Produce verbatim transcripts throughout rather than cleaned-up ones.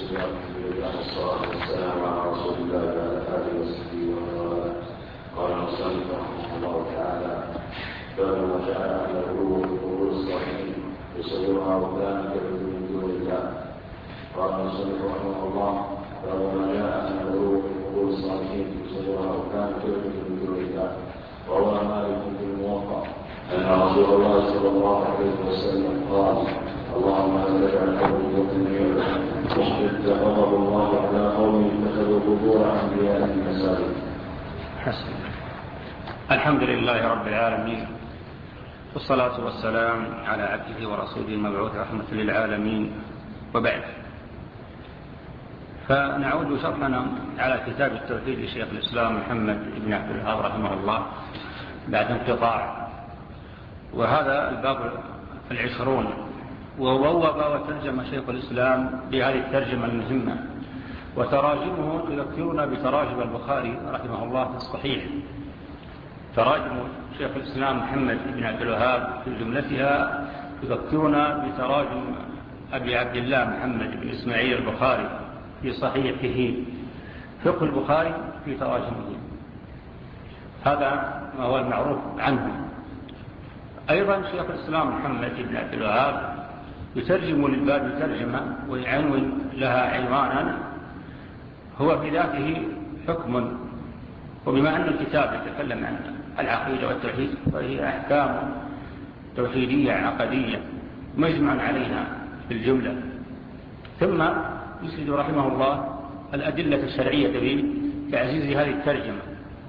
والحمد لله والصلاة والسلام على رسول الله وعلى آله وصحبه ومن قال المصنف رحمه الله تعالى: فلما جاء أهل الغلو في قبور الصالحين يصورها وكان يعبد من دون الله. قال المصنف رحمه الله: فلما جاء أهل الغلو في قبور الصالحين يصورها وكان يعبد من دون الله. روى مالك في الموطأ أن رسول الله صلى الله عليه وسلم قال: اللهم لا تجعل قومي وطني اشهد غضب الله على قوم اتخذوا قبور انبيائهم مساجد. حسن. الحمد لله رب العالمين، والصلاة والسلام على عبده ورسوله المبعوث رحمة للعالمين، وبعد. فنعود شرحنا على كتاب التوحيد لشيخ الإسلام محمد بن عبد الوهاب رحمه الله بعد انقطاع، وهذا الباب العشرون، وووب وترجم شيخ الإسلام بهذه الترجمة المهمة، وتراجمه تذكرنا بتراجم البخاري رحمه الله في الصحيح. تراجم شيخ الإسلام محمد بن عبد الوهاب في جملتها تذكرنا بتراجم أبي عبد الله محمد بن إسماعيل البخاري في صحيحه. فقه البخاري في تراجمه، هذا ما هو المعروف عنه. أيضا شيخ الإسلام محمد بن عبد الوهاب يترجم للباب ترجمة ويعنون لها عنوانا هو في ذاته حكم. وبما أن الكتاب يتكلم عن العقيدة والتوحيد فهي أحكام توحيدية عقدية مجمع عليها في الجملة. ثم يسرد رحمه الله الأدلة الشرعية في تعزيز هذه الترجمة،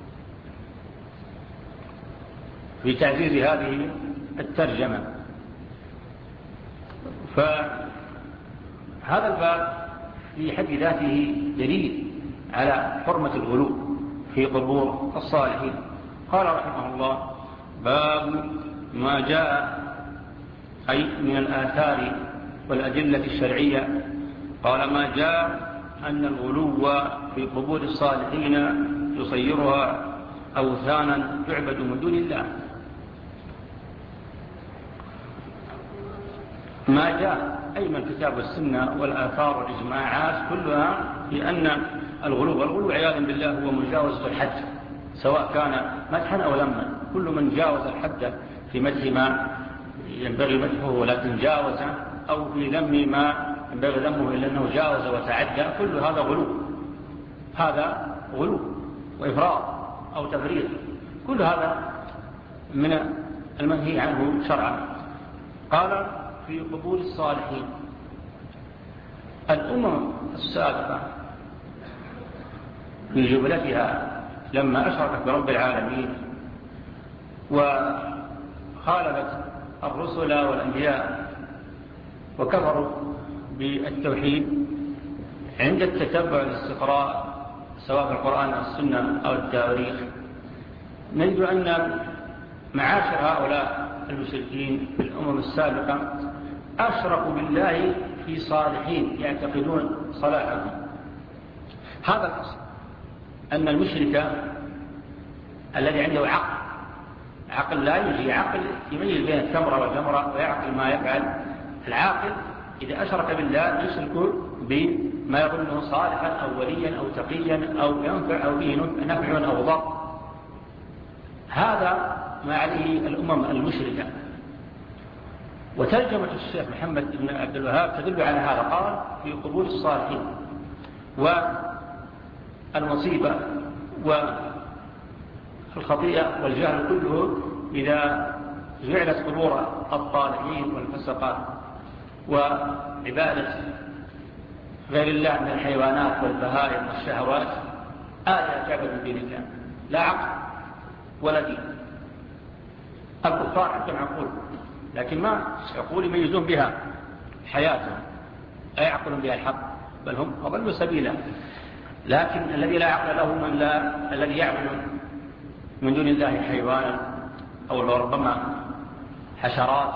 في تعزيز هذه الترجمة. فهذا الباب في حد ذاته دليل على حرمة الغلو في قبور الصالحين. قال رحمه الله: باب ما جاء أي من الآثار والأدلة الشرعية. قال: ما جاء أن الغلو في قبور الصالحين يصيرها أوثانا تعبد من دون الله. ما جاء أي من الكتاب والسنة والآثار والإجماعات كلها في أن الغلو والغلو عياذا بالله هو مجاوزة الحد، سواء كان مدحا أو ذما. كل من جاوز الحد في مدح ما ينبغي مدحه ولكن جاوز، أو في ذم ما ينبغي ذمه إلا أنه جاوز وتعدى، كل هذا غلو. هذا غلو وإفراط أو تفريط، كل هذا من المنهي عنه شرعا. قال: في قبور الصالحين. الأمم السابقة في جملتها لما أشركت برب العالمين وخالفت الرسل والأنبياء وكفروا بالتوحيد، عند التتبع والاستقراء سواء في القرآن أو السنة أو التاريخ نجد أن معاشر هؤلاء المشركين في الأمم السابقة أشركوا بالله في صالحين يعتقدون صلاحهم. هذا الأصل، أن المشرك الذي عنده عقل عقل لا يجي عقل يميز بين التمرة والجمرة ويعقل ما يفعل. العاقل إذا أشرك بالله يشرك بما يظنه صالحا أو وليا أو تقيا أو ينفع أو به نفع أو ضر. هذا ما عليه الأمم المشركة. وترجمة الشيخ محمد بن عبد الوهاب تدل على هذا. قال: في قبور الصالحين. والمصيبة والخطيئة والجهل كله إذا جعلت قبور الطالحين والفسقات وعبادة غير الله من الحيوانات والبهائم والشهوات آلهة تعبد من دون الله، لا عقل ولا دين. الكفار حتى معقول، لكن ما عقول يميزون بها حياتهم، لا يعقلون بها الحق، بل هم أضلوا سبيلا. لكن الذي لا عقل له من لا الذي يعبد من دون الله حيوانا أو ربما حشرات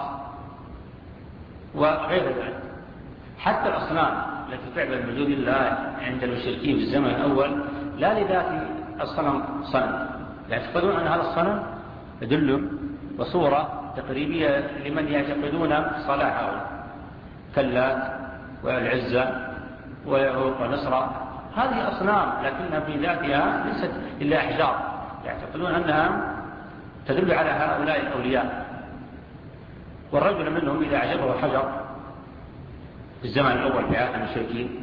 وغير ذلك. حتى الأصنام التي تعبد من دون الله عند المشركين في الزمن الأول لا لذات الصنم صنم، يعتقدون أن هذا الصنم يدل بصورة تقريبية لمن يعتقدون صلاحه كاللات والعزة ويهوق ونصر، هذه أصنام لكنها في ذاتها ليست إلا أحجار، يعتقدون أنها تدل على هؤلاء الأولياء. والرجل منهم إذا أعجبه حجر في الزمن الأول في عهد المشركين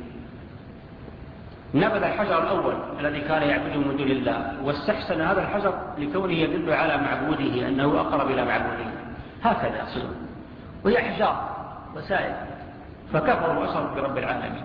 نبذ الحجر الأول الذي كان يعبده من دون الله واستحسن هذا الحجر لكونه يدل على معبوده أنه أقرب إلى معبوده، هكذا يصلون، وهي أحجار وسائل، فكفروا وأشركوا برب العالمين.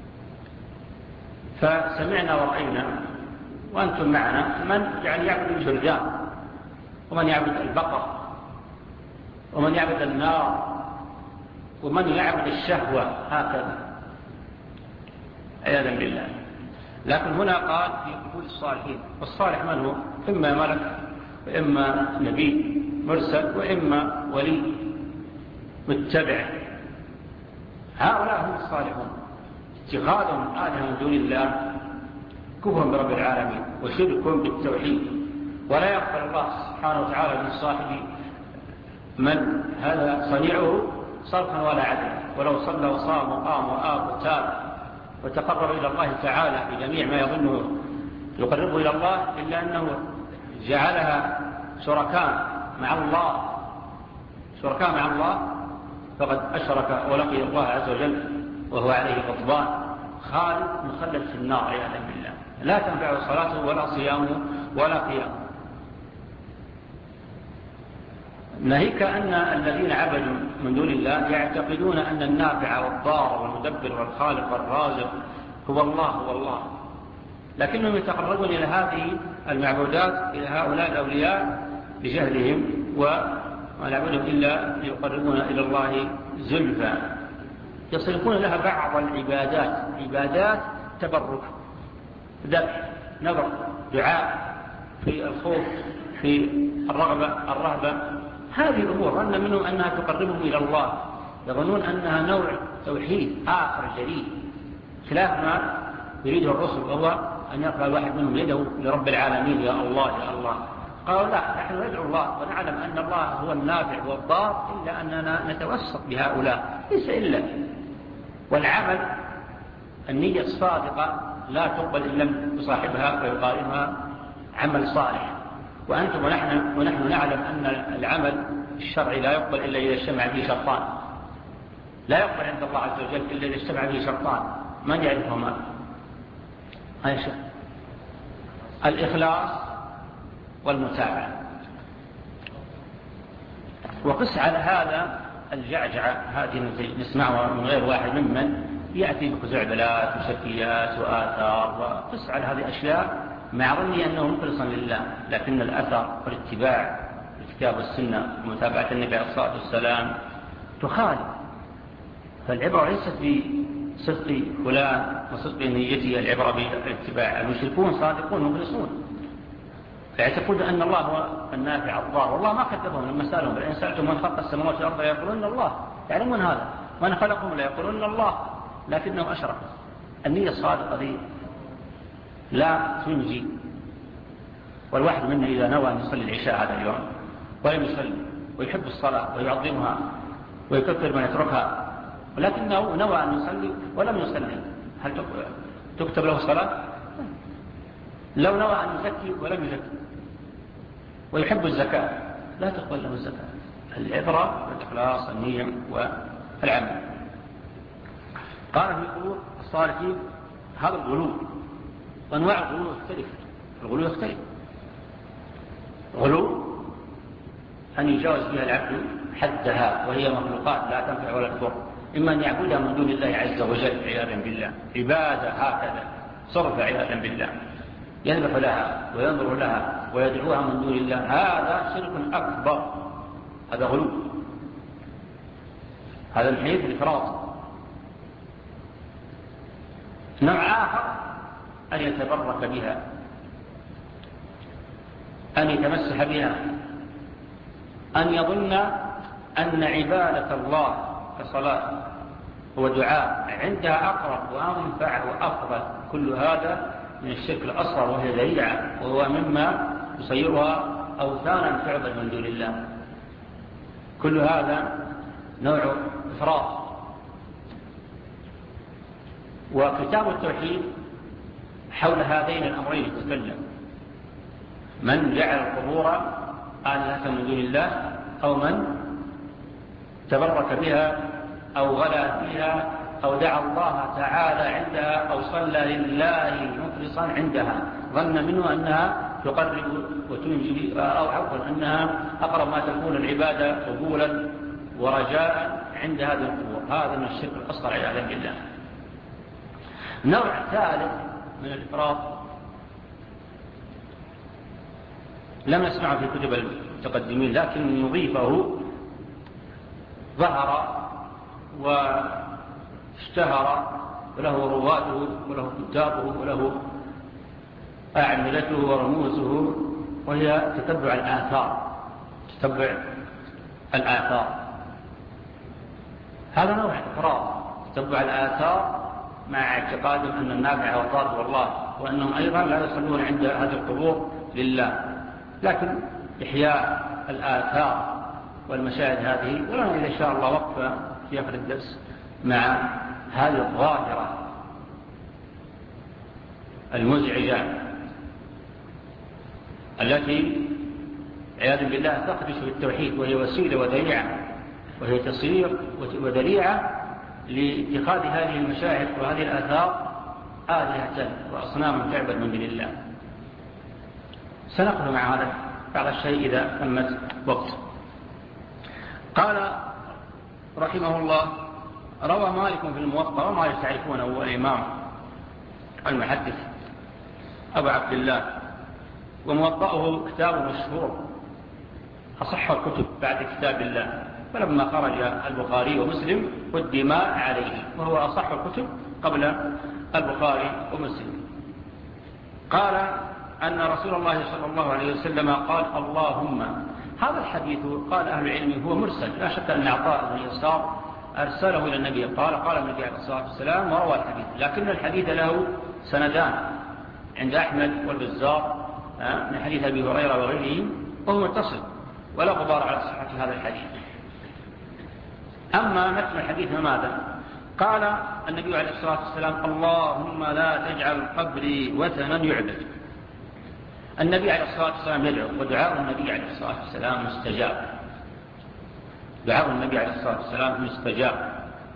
فسمعنا ورأينا وأنتم معنا من يعني يعبد الجرذان، ومن يعبد البقر، ومن يعبد النار، ومن يعبد الشهوة، هكذا عياذا بالله. لكن هنا قال في قبول الصالحين، والصالح من هو؟ إما ملك وإما نبي مرسل وإما ولي متبع، هؤلاء هم الصالحون. اتخاذهم آلهة من دون الله كفر برب العالمين وشرك بالتوحيد، ولا يقبل الله سبحانه وتعالى من صاحب من هذا صنيعه صرفا ولا عدلا، ولو صلى وصام وقام وآب وتاب وتقرب إلى الله تعالى بجميع ما يظنه يقربه إلى الله، إلا أنه جعلها شركاء مع الله شركاء مع الله فقد أشرك ولقي الله عز وجل وهو عليه غضبان خالد مخلد في النار عياذا بالله، لا تنفع صلاته ولا صيامه ولا قيامه. ناهيك أن الذين عبدوا من دون الله يعتقدون أن النافع والضار والمدبر والخالق والرازق هو الله هو الله، لكنهم يتقربون إلى هذه المعبودات إلى هؤلاء الأولياء بجهلهم، وما نعبدهم إلا ليقربون إلى الله زلفى، يصرفون لها بعض العبادات، عبادات تبرك، ذبح، نذر، دعاء، في الخوف، في الرغبة، الرهبة، هذه الأمور ظن منهم أنها تقربهم إلى الله، يظنون أنها نوع توحيد آخر جديد خلاف ما يريده الرسل، وهو أن يرفع الواحد منهم يده لرب العالمين يا الله يا الله. قالوا لا، نحن ندعو الله ونعلم أن الله هو النافع والضار، إلا أننا نتوسط بهؤلاء ليس إلا. والعمل النية الصادقة لا تقبل إن لم تصاحبها ويقارنها عمل صالح، وأنتم ونحن, ونحن نعلم أن العمل الشرعي لا يقبل إلا إذا اجتمع فيه شرطان، لا يقبل عند الله عز وجل إلا إذا اجتمع فيه شرطان، من يعرفهما؟ أي شيء؟ الإخلاص والمتابعة. وقس على هذا الجعجعة هذه نسمعها من غير واحد ممن يأتي بخزعبلات وشكيات وآثار، وقس على هذه الأشياء مع ظني أنه مخلصا لله، لكن الأثر والاتباع الكتاب والسنة ومتابعة النبي عليه الصلاة والسلام تخالف. فالعبرة ليست بصدق فلان وصدق نيته، العبرة بالاتباع. المشركون صادقون مخلصون، فيعتقدون أن الله هو النافع الضار، والله ما كذبهم لما سألهم بل إن سألتم من خلق السماوات والأرض يقولون الله، يعلمون هذا، من خلقهم لا يقولون الله، لكنهم أشركوا. النية الصادقة دي لا تنجي. والواحد منا إذا نوى أن يصلي العشاء هذا اليوم ولم يصلي ويحب الصلاة ويعظمها ويكثر من يتركها، ولكنه نوى أن يصلي ولم يصلي، هل تكتب له صلاة؟ لو نوى أن يزكي ولم يزكي ويحب الزكاة لا تقبل له الزكاة. العبرة والإخلاص النية والعمل. قال في قلوب الصالحين هذا الغلو، وأنواع الغلو يختلف. الغلو يختلف، غلو أن يجاوز بها العبد حدها وهي مخلوقات لا تنفع ولا تضر، إما أن يعبدها من دون الله عز وجل عياذا بالله، عبادة هكذا صرف عياذا بالله، يذبح لها وينظر لها ويدعوها من دون الله، هذا شرك أكبر، هذا غلو، هذا من حيث الإفراط. نوع آخر أن يتبرك بها، أن يتمسح بها، أن يظن أن عبادة الله كصلاة ودعاء عندها أقرب وأنفع وأفضل. كل هذا من الشرك الأصغر، وهي ذريعة، وهو مما يصيرها أوثانا تعبد من دون الله. كل هذا نوع إفراط. وكتاب التوحيد حول هذين الأمرين يتكلم: من جعل القبور آلهة من دون الله، أو من تبرك بها أو غلا فيها أو دعا الله تعالى عندها أو صلى لله مخلصا عندها ظن منه أنها تقرب وتنجي، أو عفوا أنها أقرب ما تكون العبادة قبولا ورجاء عند هذه القبور. هذا من الشرك الأصغر عياذا بالله. نوع ثالث من الإفراط لم نسمعه في كتب المتقدمين، لكن نضيفه ظهر واشتهر وله رواته وله كتابه وله أعملته ورموزه، وهي تتبع الآثار. تتبع الآثار هذا نوع إفراط، تتبع الآثار مع اعتقادهم أن النافع والضار هو الله، وأنهم أيضا لا يصلون عند هذه القبور لله. لكن إحياء الآثار والمشاهد هذه، ولنا إذا شاء الله وقفة في آخر الدرس مع هذه الظاهرة المزعجة التي عياذا بالله تخدش بالتوحيد، وهي وسيلة وذريعة، وهي تصير وذريعة لاتخاذ هذه المشاهد وهذه الآثار آلهة وأصناما تعبد من دون الله. سنقل مع هذا بعض الشيء إذا تمت وقت. قال رحمه الله: روى مالك في الموطأ، ومالك تعرفونه هو الإمام المحدث أبو عبد الله، وموطأه كتاب مشهور أصح الكتب بعد كتاب الله، فلما خرج البخاري ومسلم والدماء عليه، وهو أصح الكتب قبل البخاري ومسلم. قال أن رسول الله صلى الله عليه وسلم قال: اللهم. هذا الحديث قال أهل العلم هو مرسل، لا شك أن عطاء بن يسار أرسله إلى النبي، قال قال النبي عليه الصلاة والسلام، وروى الحديث، لكن الحديث له سندان عند أحمد والبزار من حديث أبي هريرة وغيره، وهو متصل ولا غبار على صحة هذا الحديث. أما متن الحديث فماذا؟ قال النبي عليه الصلاة والسلام: اللهم لا تجعل قبري وثنا يعبد. النبي عليه الصلاة والسلام يدعو، ودعاء النبي عليه الصلاة والسلام مستجاب. دعاء النبي عليه الصلاة والسلام مستجاب،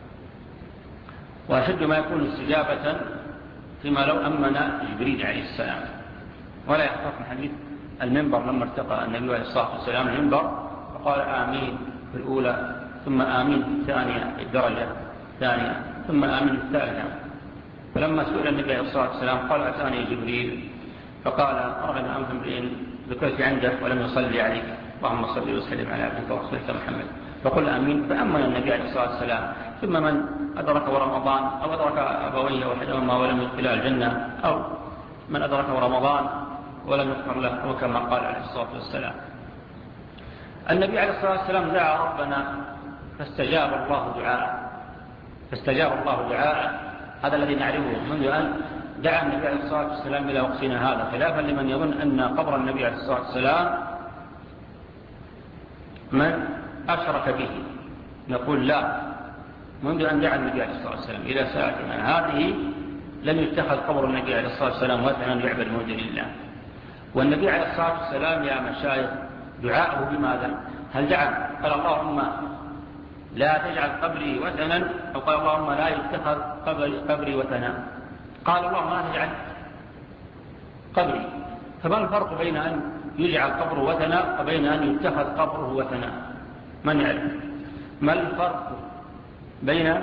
وأشد ما يكون استجابة فيما لو أمن جبريل عليه السلام. ولا يخطف من حديث المنبر لما ارتقى النبي عليه الصلاة والسلام المنبر فقال آمين في الأولى، ثم آمين في الثانية الدرجة الثانية، ثم آمين في الثالثة. فلما سئل النبي عليه الصلاة والسلام قال: أتاني جبريل فقال: أرغب أنف امرئ ذكرت عنده ولم يصلي عليك، اللهم صل وسلم على عبدك ورسولك محمد، فقل آمين. فأمن النبي عليه الصلاة والسلام. ثم من أدرك رمضان أو أدرك أبويه وحدهما ولم يدخلا الجنة، أو من أدرك رمضان ولم يغفر له، أو كما قال عليه الصلاة والسلام. النبي عليه الصلاة والسلام دعا ربنا فاستجاب الله دعاءه، فاستجاب الله دعاءه. هذا الذي نعرفه منذ أن دعا النبي عليه الصلاة والسلام إلى وقتنا هذا، خلافا لمن يظن أن قبر النبي عليه الصلاة والسلام من أشرك به. نقول لا، منذ أن دعا النبي عليه الصلاة والسلام إلى ساعتنا هذه لم يتخذ قبر النبي عليه الصلاة والسلام وثنا يعبد من دون الله. والنبي عليه الصلاة والسلام يا مشايخ دعاءه بماذا؟ هل دعا قال اللهم لا تجعل قبري وثنا، أو قال اللهم لا يتخذ قبري, قبري وثنا؟ قال اللهم لا تجعل قبري. فما الفرق بين أن يجعل قبره وثنا وبين أن يتخذ قبره وثنا؟ من يعرف ما الفرق بين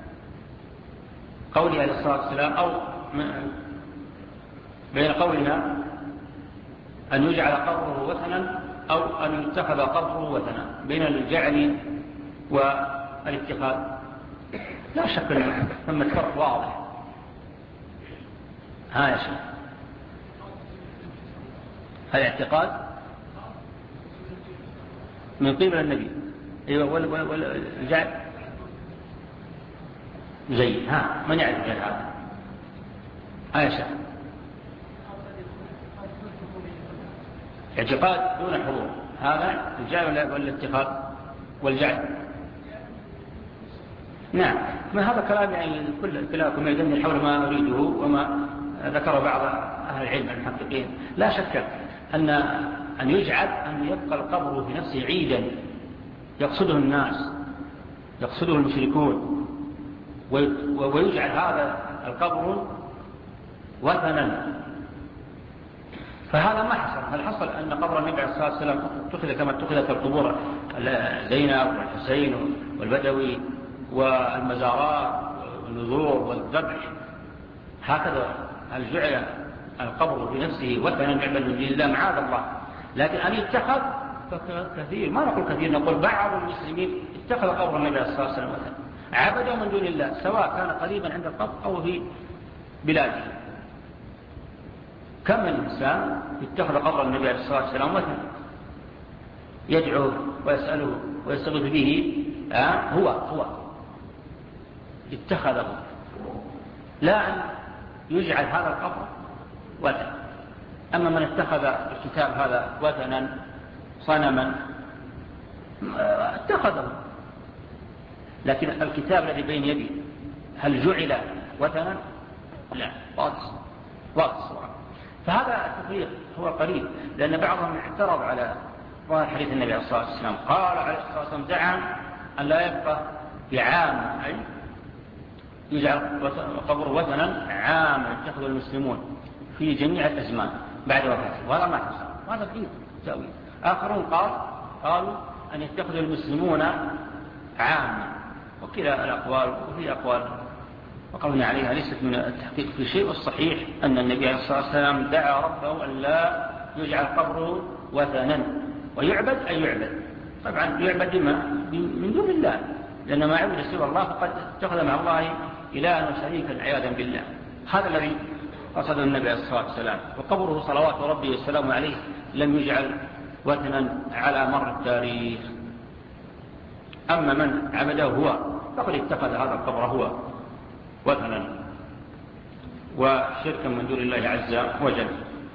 قوله عليه الصلاة والسلام أو بين قولنا أن يجعل قبره وثنا أو أن يتخذ قبره وثنا؟ بين الجعل والاتخاذ لا شك أن ثم الفرق واضح. ها يا شيخ، هذا اعتقاد من قبل النبي. ايوه، والجعل زي ها من يعرف هذا؟ ها يا شيخ، اعتقاد دون حضور، هذا الجعل والاتخاذ والجعل. نعم، ما هذا كلام يعني كل كلاكم يجمع حول ما أريده وما ذكر بعض أهل العلم المحققين. لا شك أن أن يجعل أن يبقى القبر في نفسه عيدا يقصده الناس، يقصده المشركون، ويجعل هذا القبر وثنا، فهذا ما حصل. هل حصل أن قبر النبي عليه الصلاة والسلام اتخذ كما اتخذت القبور زينب والحسين والبدوي والمزارات والنذور والذبح هكذا؟ هل جعل القبر في نفسه وثنا يعبد من دون الله؟ معاذ الله. لكن أن يتخذ كثير، ما نقول كثير، نقول بعض المسلمين اتخذ قبر النبي عليه الصلاة والسلام وثنا، عبده من دون الله، سواء كان قريبا عند القبر أو في بلاده. كم من إنسان اتخذ قبر النبي عليه الصلاة والسلام وثنا، يدعوه ويسأله ويستغيث به، آه هو هو اتخذه، لا أن يجعل هذا القبر وثنا. أما من اتخذ الكتاب هذا وثنا صنما اتخذه، لكن الكتاب الذي بين يدي هل جعل وثنا؟ لا، واضح واضح. فهذا التفريق هو قريب، لأن بعضهم اعترض على ظاهر حديث النبي عليه الصلاة والسلام، قال عليه الصلاة والسلام زعم أن لا يبقى بعام، أي يجعل قبر وثنا عام يتخذ المسلمون في جميع الأزمان بعد وفاته، وهذا ما حصل، هذا بعيد تأويل. آخرون قال قالوا أن يتخذ المسلمون عاما، وكلا الأقوال، وفي أقوال وقولنا عليها ليست من التحقيق في شيء. والصحيح أن النبي عليه الصلاة والسلام دعا ربه أن لا يجعل قبره وثنا ويعبد أي يعبد، طبعا يعبد بما من دون الله، لأن ما عبد سوى الله فقد اتخذ مع الله إلها وشريكا عياذا بالله. هذا الذي قصده النبي عليه الصلاة والسلام. وقبره صلوات ربي والسلام عليه لم يجعل وثنا على مر التاريخ. أما من عبده هو فقد اتخذ هذا القبر هو وثنا وشركا من دون الله عز وجل.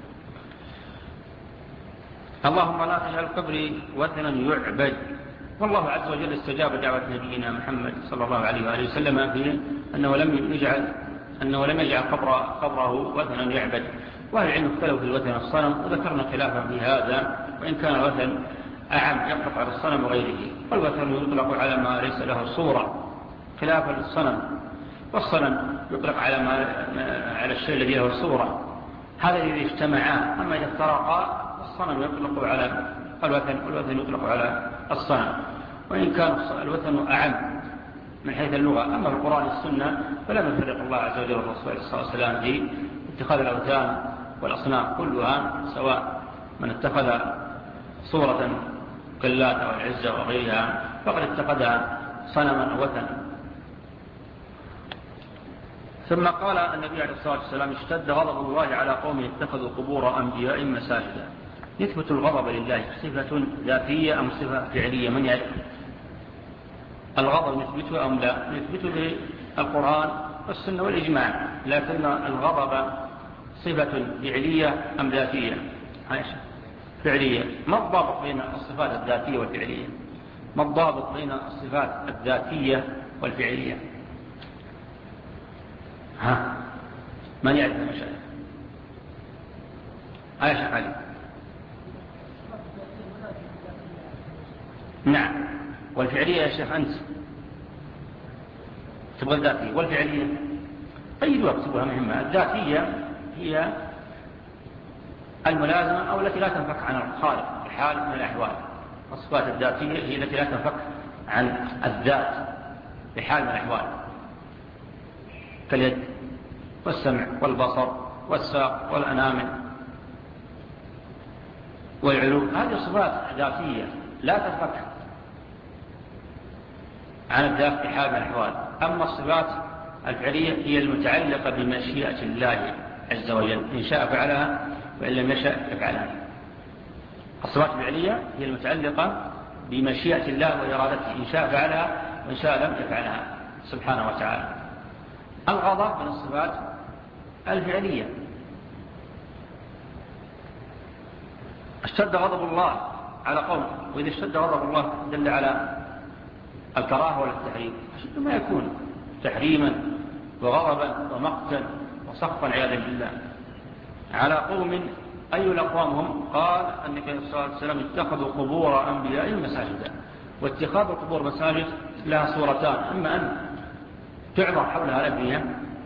اللهم لا تجعل قبري وثنا يعبد. والله عز وجل استجاب دعوة نبينا محمد صلى الله عليه وآله وسلم في أنه لم يجعل أنه لم يجعل قبر قبره وثنا يعبد. وأهل العلم اختلفوا في الوثن الصنم، وذكرنا خلافا في هذا، وإن كان الوثن أعم يطلق على الصنم وغيره، والوثن يطلق على ما ليس له صورة خلافا للصنم، والصنم يطلق على ما على الشيء الذي له صورة. هذا الذي اجتمعا. أما إذا افترقا الصنم يطلق على الوثن والوثن يطلق على الصنم، وإن كان الوثن أعم من حيث اللغة. أما في القرآن والسنة فلم يفرق الله عز وجل والرسول صلى الله عليه وسلم في اتخاذ الأوثان والأصنام كلها، سواء من اتخذ صورة كاللات أو العزة وغيرها فقد اتخذها صنما أو وثنا. ثم قال النبي عليه الصلاة والسلام اشتد غضب الله على قوم اتخذوا قبور أنبياء مساجدا. يثبت الغضب لله صفة ذاتية أم صفة فعلية؟ من يعرف الغضب نثبته أم لا؟ نثبته بالقرآن والسنة والإجماع، لكن الغضب صفة فعلية أم ذاتية؟ عائشة فعلية. ما الضابط بين الصفات الذاتية والفعلية؟ ما الضابط بين الصفات الذاتية والفعلية؟ ها من يعرف المشاهد؟ عائشة علي. نعم. والفعلية يا شيخ أنت تبغى الذاتية والفعلية؟ قيدوا واكتبوها مهمة. الذاتية هي الملازمة أو التي لا تنفك عن الخالق في حال من الأحوال. الصفات الذاتية هي التي لا تنفك عن الذات في حال من الأحوال، كاليد والسمع والبصر والساق والأنامل والعلو. هذه صفات ذاتية لا تنفك عن الذات في حال من الأحوال. أما الصفات الفعلية هي المتعلقة بمشيئة الله عز وجل، إن شاء فعلها وإن لم يشاء يفعلها. الصفات الفعلية هي المتعلقة بمشيئة الله وإرادته، إن شاء فعلها وإن شاء لم يفعلها سبحانه وتعالى. الغضب من الصفات الفعلية. اشتد غضب الله على قوم، وإذا اشتد غضب الله دل على الكراهة ولا التحريم؟ أشد ما يكون. تحريما وغضبا ومقتا وسخطا عياذا بالله على قوم. أي الأقوام هم؟ قال النبي صلى الله عليه وسلم اتخذوا قبور أنبيائهم مساجدا. واتخاذ القبور مساجد لها صورتان: إما أن تعبر حولها الأبنية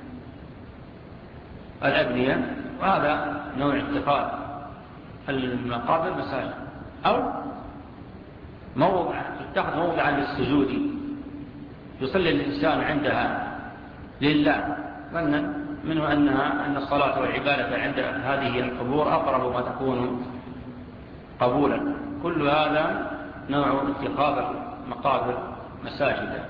الأبنية وهذا نوع اتخاذ المقابر مساجد، أو موضع تتخذ موضعا للسجود يصلي الإنسان عندها لله، منه أنها أن الصلاة والعبادة عند هذه القبور أقرب ما تكون قبولا. كل هذا نوع اتخاذ المقابر مساجدا.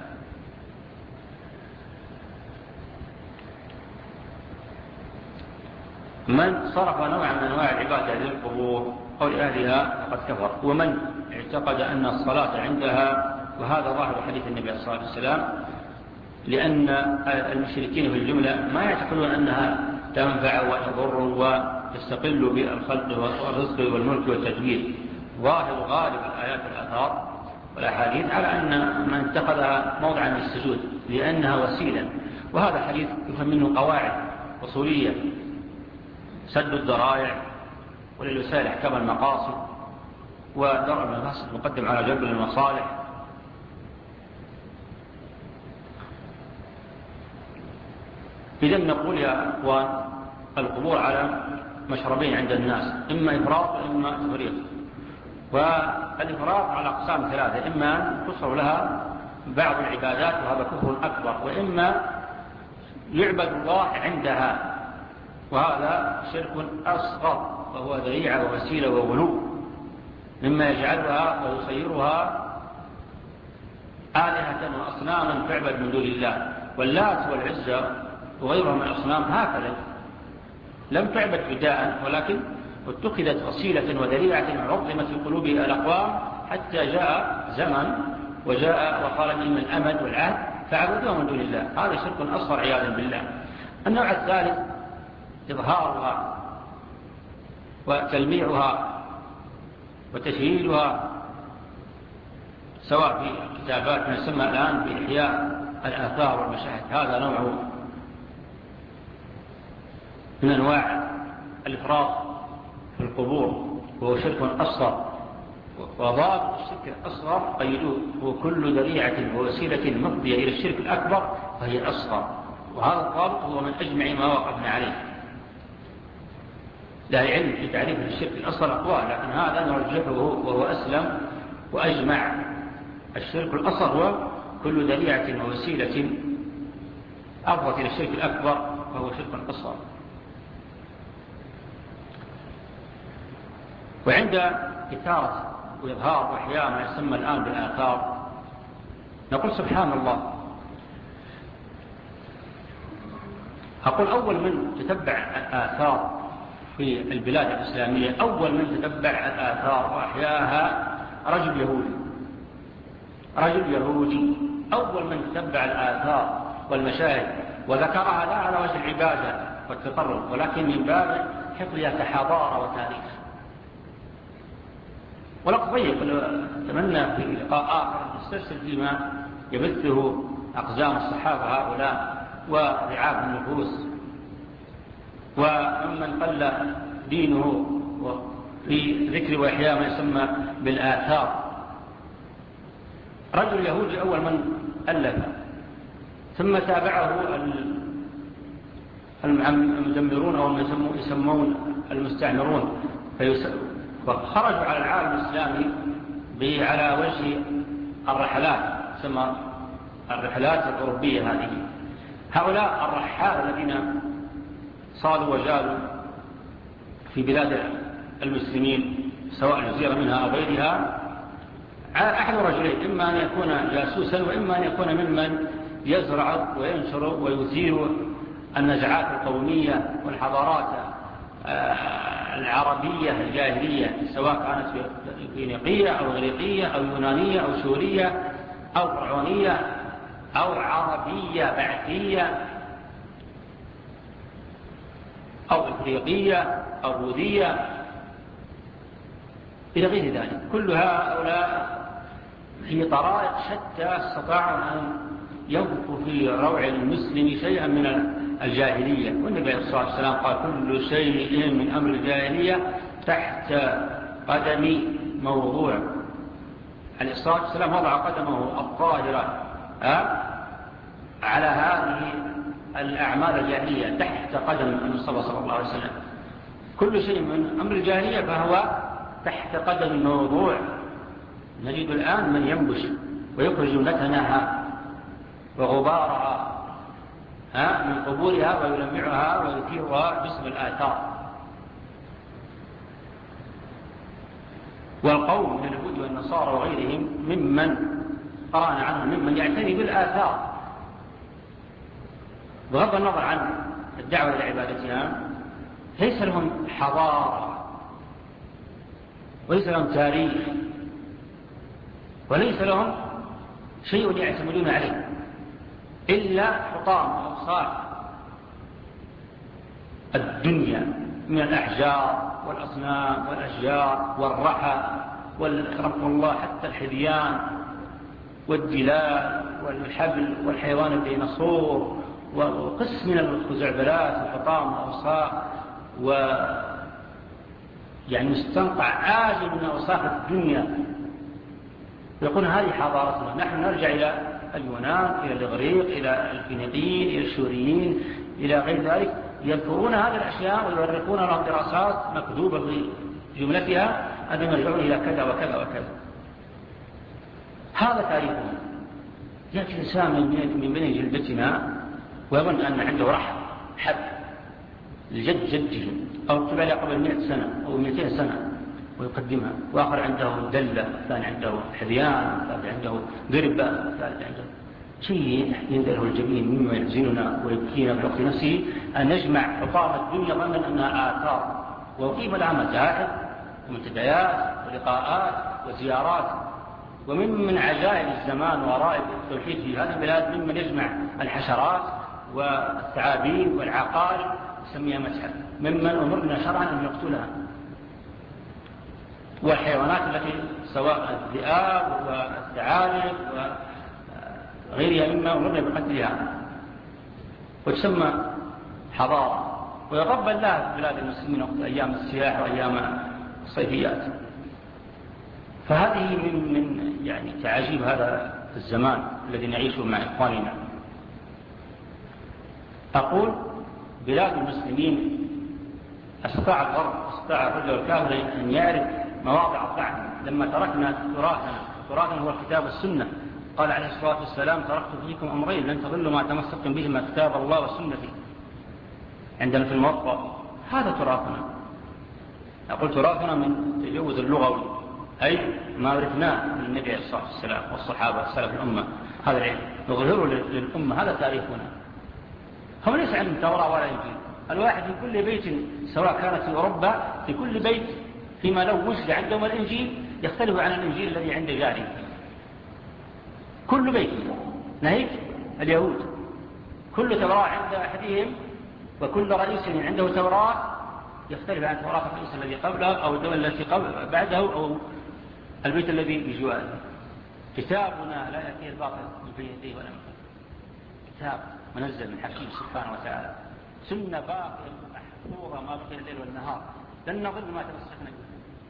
من صرف نوعا من أنواع العبادة للقبور أو لأهلها فقد كفر. ومن اعتقد أن الصلاة عندها، وهذا ظاهر حديث النبي صلى الله عليه وسلم، لأن المشركين في الجملة ما يعتقدون أنها تنفع وتضر وتستقل بالخلق والرزق والملك والتدبير. ظاهر غالب الآيات والآثار والأحاديث على أن من اتخذها موضعا للسجود لأنها وسيلة. وهذا حديث يفهم منه قواعد أصولية: سد الذرائع، وللوسائل أحكام المقاصد، ودرء المفاسد مقدم على جلب المصالح. إذن نقول يا أخوان القبور على مشربين عند الناس: إما إفراط وإما تفريط. والإفراط على أقسام ثلاثة: إما أن تصر لها بعض العبادات وهذا كفر أكبر، وإما يعبد الله عندها وهذا شرك أصغر وهو ذريعة ووسيلة وغلو، مما يجعلها ويصيرها آلهة وأصناما تعبد من دون الله. واللات والعزى وغيرها من الأصنام هكذا لم تعبد بداء، ولكن اتخذت وسيلة وذريعة عظمت في قلوب الأقوام حتى جاء زمن وجاء وقال من الأمد والعهد فعبدوها من دون الله. هذا شرك أصغر عياذا بالله. النوع الثالث إظهارها وتلميعها وتشهيدها، سواء في كتابات ما يسمى الآن بإحياء الآثار والمشاهد. هذا نوع من أنواع الإفراط في القبور وهو شرك أصغر. وضابط الشرك الأصغر قيدوه: وكل ذريعة ووسيلة مفضية إلى الشرك الأكبر فهي أصغر. وهذا الضابط هو من أجمع ما وقفنا عليه. لا علم في تعريف الشرك الأصغر أقوال، لكن هذا نرجحه وهو أسلم وأجمع. الشرك الأصغر هو كل ذريعة ووسيلة أفضت إلى الشرك الأكبر فهو شرك أصغر. وعند إثارة وإظهار وإحياء ما يسمى الآن بالآثار نقول سبحان الله. أقول أول من تتبع الآثار في البلاد الإسلامية، أول من تتبع الآثار وأحياها رجل يهودي رجل يهودي أول من تتبع الآثار والمشاهد وذكرها لا على وجه العبادة والتقرب، ولكن من باب حفظها كحضارة وتاريخ. ولقد ضيق أتمنى في لقاء آخر نسترسل فيما يبثه أقزام الصحابة هؤلاء ورعاب النفوس وممن قل دينه في ذكر وإحياء ما يسمى بالآثار. رجل يهودي أول من ألف، ثم تابعه المدمرون أو يسمون المستعمرون، فخرجوا على العالم الإسلامي على وجه الرحلات، ثم الرحلات الأوروبية هذه. هؤلاء الرحال الذين صالوا وجالوا في بلاد المسلمين سواء الجزيرة منها أو غيرها، أحد رجلين: إما أن يكون جاسوسا، وإما أن يكون ممن يزرع وينشر ويثير النزعات القومية والحضارات العربية الجاهلية، سواء كانت فينيقية أو إغريقية أو يونانية أو سورية أو فرعونية أو عربية بعثية أو إفريقية أو بوذية إلى غير ذلك. كل هؤلاء في طرائق شتى استطاعوا أن ينفقوا في روع المسلم شيئا من الجاهلية. والنبي عليه الصلاة والسلام قال كل شيء من أمر الجاهلية تحت قدم موضوع. عليه الصلاة والسلام وضع قدمه الطاهرة على هذه الأعمال الجاهلية تحت قدم المصطفى صلى الله عليه وسلم. كل شيء من أمر الجاهلية فهو تحت قدم الموضوع. نجد الآن من ينبش ويخرج نتنها وغبارها من قبورها ويلمعها ويثيرها باسم الآثار. والقوم من اليهود والنصارى وغيرهم ممن قرأنا عنهم ممن يعتني بالآثار بغض النظر عن الدعوة إلى عبادتها. ليس لهم حضارة وليس لهم تاريخ وليس لهم شيء يعتمدون عليه إلا حطام وأوصاف الدنيا من الأحجار والأصنام والأشجار والرحى والأكرم الله حتى الحذيان والدلال والحبل والحيوان الديناصور وقسم من الخزعبلات والحطام والأوصاف و يعني مستنقع عاجل من أوصاف الدنيا. يقول هذه حضارتنا. نحن نرجع إلى اليونان، إلى الإغريق، إلى الفينيقيين، إلى الشوريين، إلى غير ذلك، يذكرون هذه الأشياء ويورقون لهم دراسات مكذوبة بجملتها أنهم يرجعون إلى كذا وكذا وكذا. هذا تاريخنا. يأتي الإنسان من بين جلدتنا ويظن أن عنده رحم حب لجد جده أو اتبع لها قبل مئة سنة أو مئتين سنة ويقدمها، وآخر عنده دلة، ثاني عنده حذيان، ثالث عنده ضربة، ثالث عنده شيء يندره الجبين مما يحزننا ويبكينا في وقت نفسه أن نجمع حطام الدنيا ظنا أنها آثار وقيم لها متاحف ومنتديات ولقاءات وزيارات. ومن من عجائب الزمان ورائد التوحيد في هذه البلاد ممن يجمع الحشرات والثعابين والعقارب يسميها متحف، ممن أمرنا شرعا أن نقتلها، والحيوانات التي سواء الذئاب والثعالب وغيرها مما أمرنا بقتلها وتسمى حضارة. ويقبل لها في بلاد المسلمين وقت أيام السياحة وأيام الصيفيات. فهذه من, من يعني تعاجيب هذا الزمان الذي نعيشه مع إخواننا. أقول بلاد المسلمين استطاع الغرب استطاع الرجل الكافر أن يعرف مواضع الضعف. لما تركنا تراثنا، تراثنا هو الكتاب والسنة. قال عليه الصلاة والسلام تركت فيكم أمرين لن تضلوا ما تمسكتم بهما كتاب الله والسنة. عندنا في الموطأ هذا تراثنا. أقول تراثنا من تجوز اللغوي، أي ما عرفناه من النبي عليه الصلاة والسلام والصحابة السلف الأمة. هذا العلم نظهره للأمة، هذا تاريخنا. هم ليس عندهم توراة ولا إنجيل. الواحد في كل بيت سواء كانت في أوروبا في كل بيت فيما لو وجد عندهم الإنجيل يختلف عن الإنجيل الذي عند جاره. كل بيت ناهيك اليهود كل توراة عند أحدهم وكل رئيس عنده توراة يختلف عن توراة الرئيس الذي قبله أو الدولة التي قبل بعده أو البيت الذي بجواره. كتابنا لا يأتيه الباطل من بين يديه ولا من خلفه. كتاب منزل من حكيم سبحانه وتعالى، سنة باقية محفوظة ما بقي الليل والنهار، لن نظل ما تمسكنا به.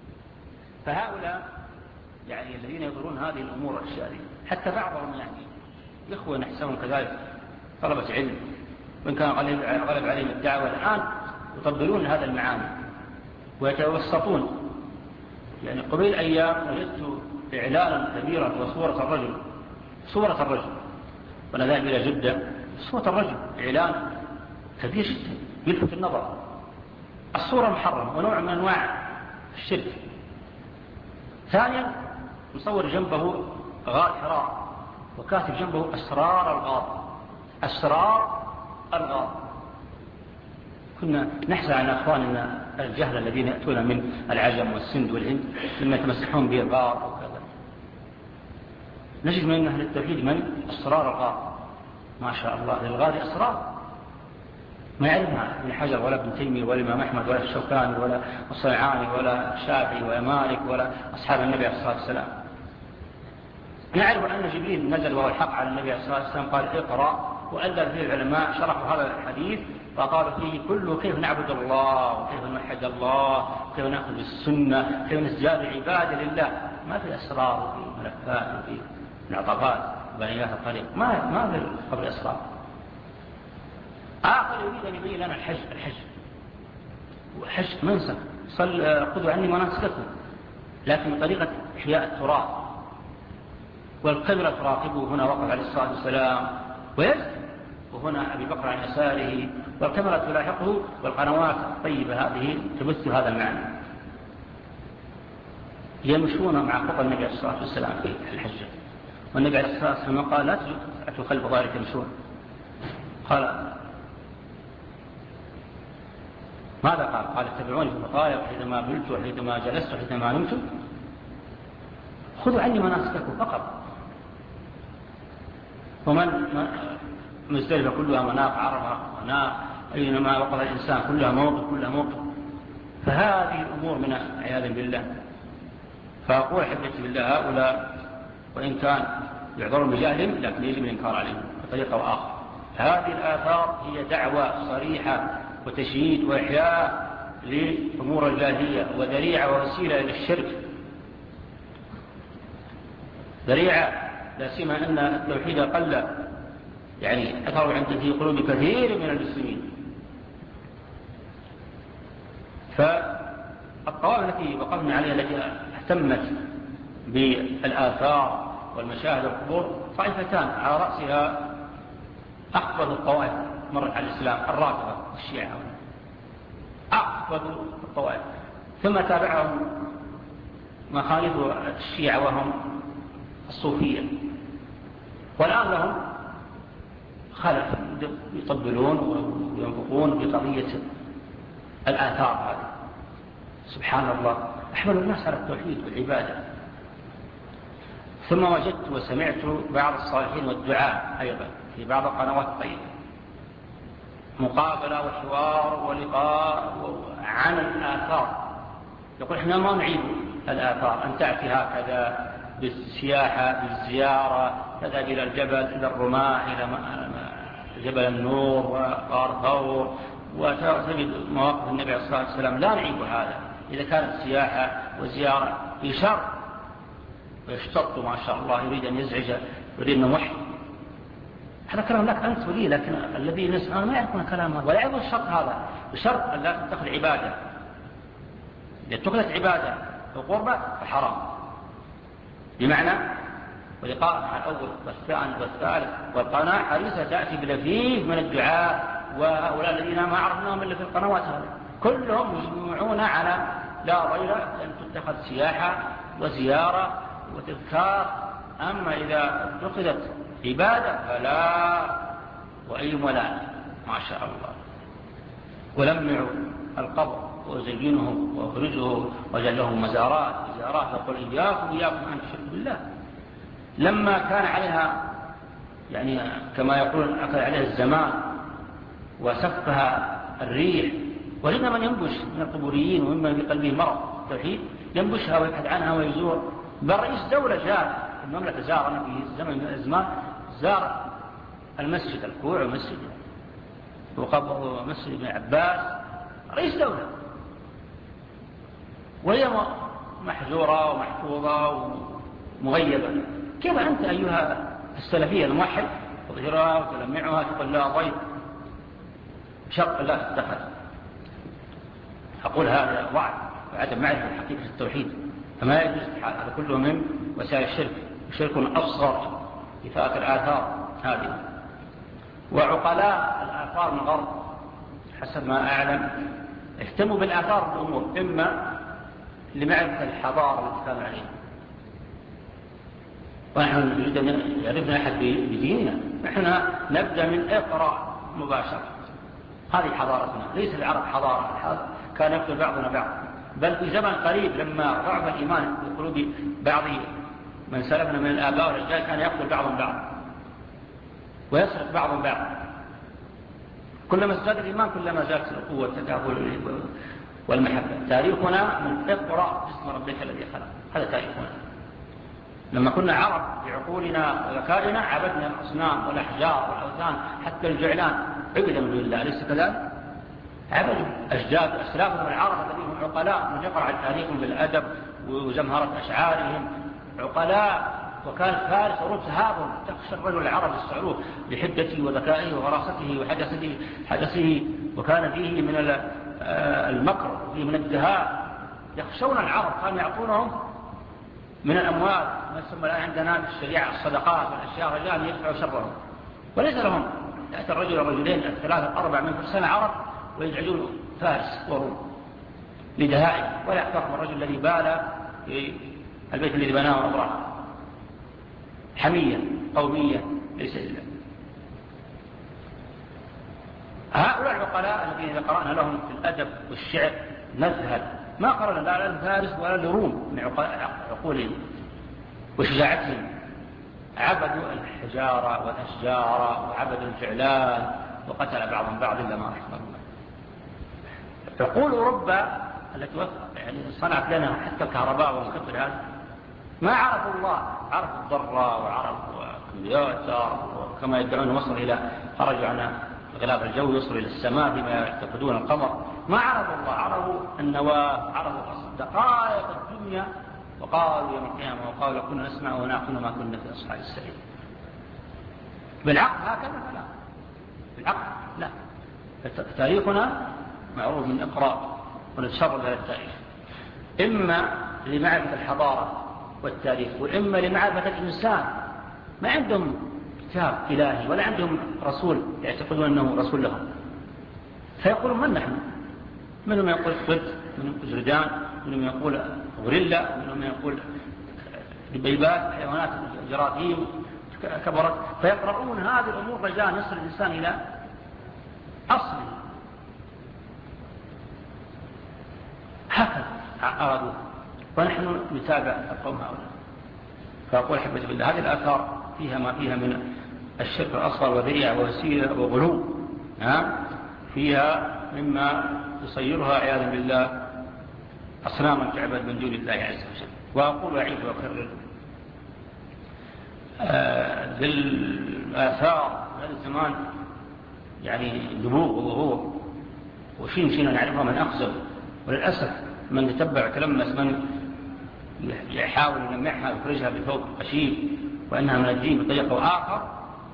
فهؤلاء يعني الذين يظهرون هذه الأمور الأشياء حتى بعضهم يعني إخوة نحسهم كذلك طلبة علم وإن كان غلب عليهم الدعوة الآن يطبلون هذا المعاني ويتوسطون. يعني قبيل أيام وجدت إعلانا كبيرا وصورة الرجل صورة الرجل وأنا ذاهب إلى جدة، صورة الرجل إعلان كبير جدا يلفت النظر. الصورة محرمة ونوع من أنواع الشرك. ثانيا مصور جنبه غار حراء وكاتب جنبه أسرار الغار، أسرار الغار. كنا نحسى عن أخواننا الجهل الذين يأتون من العجم والسند والهند لما يتمسحون به الغار وكذا. نجد من أهل التوحيد من أسرار الغار، ما شاء الله للغار أسرار ما يعلمها ابن حجر ولا ابن تيمية ولا الإمام أحمد ولا الشوكاني ولا الصنعاني ولا الشافعي ولا مالك ولا أصحاب النبي عليه الصلاة والسلام. نعرف أن جبريل نزل وهو الحق على النبي صلى الله عليه وسلم قال اقرأ، وأنزل فيه العلماء شرحوا هذا الحديث فقالوا فيه كله كيف نعبد الله وكيف نوحد الله وكيف نأخذ بالسنة كيف نزداد عبادة لله. ما في أسرار وفي ملفات وفي معطفات وبنيات الطريق، ما ما في قبل أسرار. آخر يريد أن يبين لنا الحج الحج وحج منسك صل خذوا عني مناسككم، لكن بطريقة إحياء التراث. والقبلة تراقبه، هنا وقف عليه الصلاة والسلام ويسجد، وهنا أبي بكر عن يساره، والكاميرا تلاحقه، والقنوات الطيبة هذه تبث هذا المعنى. يمشون مع خطى النبي عليه الصلاة والسلام في الحجة، والنبي عليه الصلاة والسلام قال لا تأتوا خلف ظهرك تمشون. قال ماذا قال؟ قال اتبعوني في المطايا وحيثما بلت وحيثما جلست وحيثما نمت، خذوا عني مناسككم فقط. ومن مزدلفة كلها مناق، عرفة مناق، أينما وقف الإنسان كلها موقف كلها موقف. فهذه الأمور من عياذ بالله. فأقول حبيتي بالله هؤلاء وإن كان يعذرون بجهلهم لكن يجب الإنكار عليهم بطريقة وآخر. هذه الآثار هي دعوة صريحة وتشييد وإحياء لأمور الجاهلية، وذريعة ووسيلة إلى الشرك، ذريعة لا سيما أن التوحيد قل يعني أثر عند في قلوب كثير من المسلمين. فالقوائم التي وقفنا عليها التي اهتمت بالآثار والمشاهد والقبور طائفتان على رأسها أحفظ الطوائف مرت على الإسلام الرافضة والشيعة، أحفظ الطوائف، ثم تابعهم مخالف الشيعة وهم الصوفية، والآن لهم خلف يطبلون وينفقون بقضية الآثار هذه. سبحان الله، أحمل الناس على التوحيد والعبادة. ثم وجدت وسمعت بعض الصالحين والدعاء أيضا في بعض القنوات الطيبة مقابلة وحوار ولقاء عن الآثار. يقول إحنا ما نعيب الآثار، أن تأتي هكذا بالسياحة بالزيارة، تذهب إلى الجبل إلى الرماح إلى جبل النور وغار ثور وتجد مواقف النبي عليه الصلاة والسلام، لا نعيب هذا إذا كانت سياحة وزيارة في شر ويشتط ما شاء الله يريد أن يزعج يريد أن يوحي. هذا كلام لك أنت ولي، لكن الذي نسمعه ما يعرفون كلام هذا ولا يعرفون الشرط هذا. بشرط أن لا تتخذ عبادة، إذا اتخذت عبادة وقربة فحرام. بمعنى ولقاء مع الأول والثاني والثالث والقناة حريصة تأتي بلفيف من الدعاء، وهؤلاء الذين ما عرفناهم إلا في القنوات هذه كلهم يجمعون على لا غير أن تتخذ سياحة وزيارة وتذكار. أما إذا اتخذت عبادة فلا وأي ولا ما شاء الله. ولمعوا القبر وزينه واخرجه وجعل لهم مزارات زيارات، يقول إياكم إياكم أن تشركوا بالله. لما كان عليها يعني كما يقولون أكل عليها الزمان وسفها الريح، وجدنا من ينبش من القبوريين وممن في قلبه مرض توحيد ينبشها ويبحث عنها ويزور. بل رئيس دولة جاء المملكة زارنا في زمن من الأزمان، زار المسجد الكوع ومسجد وقبض مسجد ابن عباس، رئيس دولة، وهي محجورة ومحفوظة ومغيبة. كيف أنت أيها السلفية الموحد تظهرها وتلمعها تقول لا ضيف شرط لا تتخذ؟ أقول هذا وعد وعدم معرفة حقيقة التوحيد، فما يجوز هذا كله من وسائل الشرك، شرك أصغر إفاءة الآثار هذه. وعقلاء الآثار من الغرب حسب ما أعلم اهتموا بالآثار الأمور، إما لمعرفة الحضارة التي كانوا عليها، ونحن نريد أن يعرفنا أحد بديننا، نحن نبدأ من اقرأ مباشرة. هذه حضارتنا، ليس العرب حضارة كان يقتل بعضنا بعض، بل في زمن قريب لما ضعف الإيمان في قلوب بعض من سلفنا من الآباء والرجال كان يقتل بعضهم بعض ويسرق بعضهم بعض. كلما ازداد الإيمان كلما زادت القوة والتكافل والمحبة. تاريخنا من اقرأ باسم ربك الذي خلق، هذا تاريخنا. لما كنا عرب بعقولنا وذكائنا عبدنا الأصنام والأحجار والأوثان، حتى الجعلان عبدا من دون الله، أليس كذلك؟ عبدوا أجداد أسلافهم العرب الذين هم عقلاء، من يقرأ تاريخهم بالأدب وزمهرة أشعارهم عقلاء. وكان فارس وروم سهابهم، تخشى الرجل العربي الصعلوك بحدته وذكائه وغراسته وحدثه حدثه، وكان فيه من المكر وفيه من الدهاء. يخشون العرب، كانوا يعطونهم من الأموال ما يسمى الآن عندنا في الشريعة الصدقات والأشياء، رجال يدفعوا شرهم، وليس لهم. يأتي الرجل الرجلين الثلاثة أربع من فرسان عرب ويزعجون فارس وروم لدهائه، ولا يحترم الرجل الذي بال في البيت الذي بناه أبراهيم. حمية قومية ليس إلا. هؤلاء العقلاء الذين قرأنا لهم في الأدب والشعر نذهل، ما قرأنا لا للفارس ولا للروم من عقولهم وشجاعتهم. عبدوا الحجارة والأشجار وعبدوا الجعلان وقتل بعضهم بعض إلا ما رحمه الله. عقول أوروبا التي يعني صنعت لنا حتى الكهرباء والكبر هذا ما عرفوا الله، عرفوا الضرة وعرفوا الكمبيوتر، وكما يدعون وصل إلى خرجوا عن الغلاف الجوي وصلوا إلى السماء بما يعتقدون القمر. ما عرفوا الله، عرفوا النواة، عرفوا دقائق الدنيا، وقالوا يوم القيامة وقالوا كنا نسمع ونعقل ما كنا في أصحاب السعير. بالعقل هكذا فلا، بالعقل لا. تاريخنا معروف من إقراء ونتشرب هذا التاريخ، إما لمعرفة الحضارة والتاريخ، وإما لمعرفة الإنسان. ما عندهم كتاب إلهي ولا عندهم رسول يعتقدون أنه رسول لهم، فيقولون من نحن؟ منهم يقول قرد، منهم جردان، منهم يقول غوريلا، منهم يقول دبيبات، حيوانات جراثيم كبرت. فيقرؤون هذه الأمور رجاء نصر الإنسان إلى أصله. هكذا أرادوا، ونحن نتابع القوم هؤلاء. فأقول أحبتي بالله هذه الآثار فيها ما فيها من الشرك الأصغر وذريعة ووسيلة وغلو، فيها مما يصيرها عياذا بالله أصناما تعبد من دون الله عز وجل. وأقول أعيد وأكرر ذي الآثار هذا الزمان يعني دبوغ وظهور وشين شين نعرفها من أخزب، وللأسف من تتبع تلمس من يحاول يلمعها ويخرجها بفوق قشيب وأنها من الدين بطريقة آخر،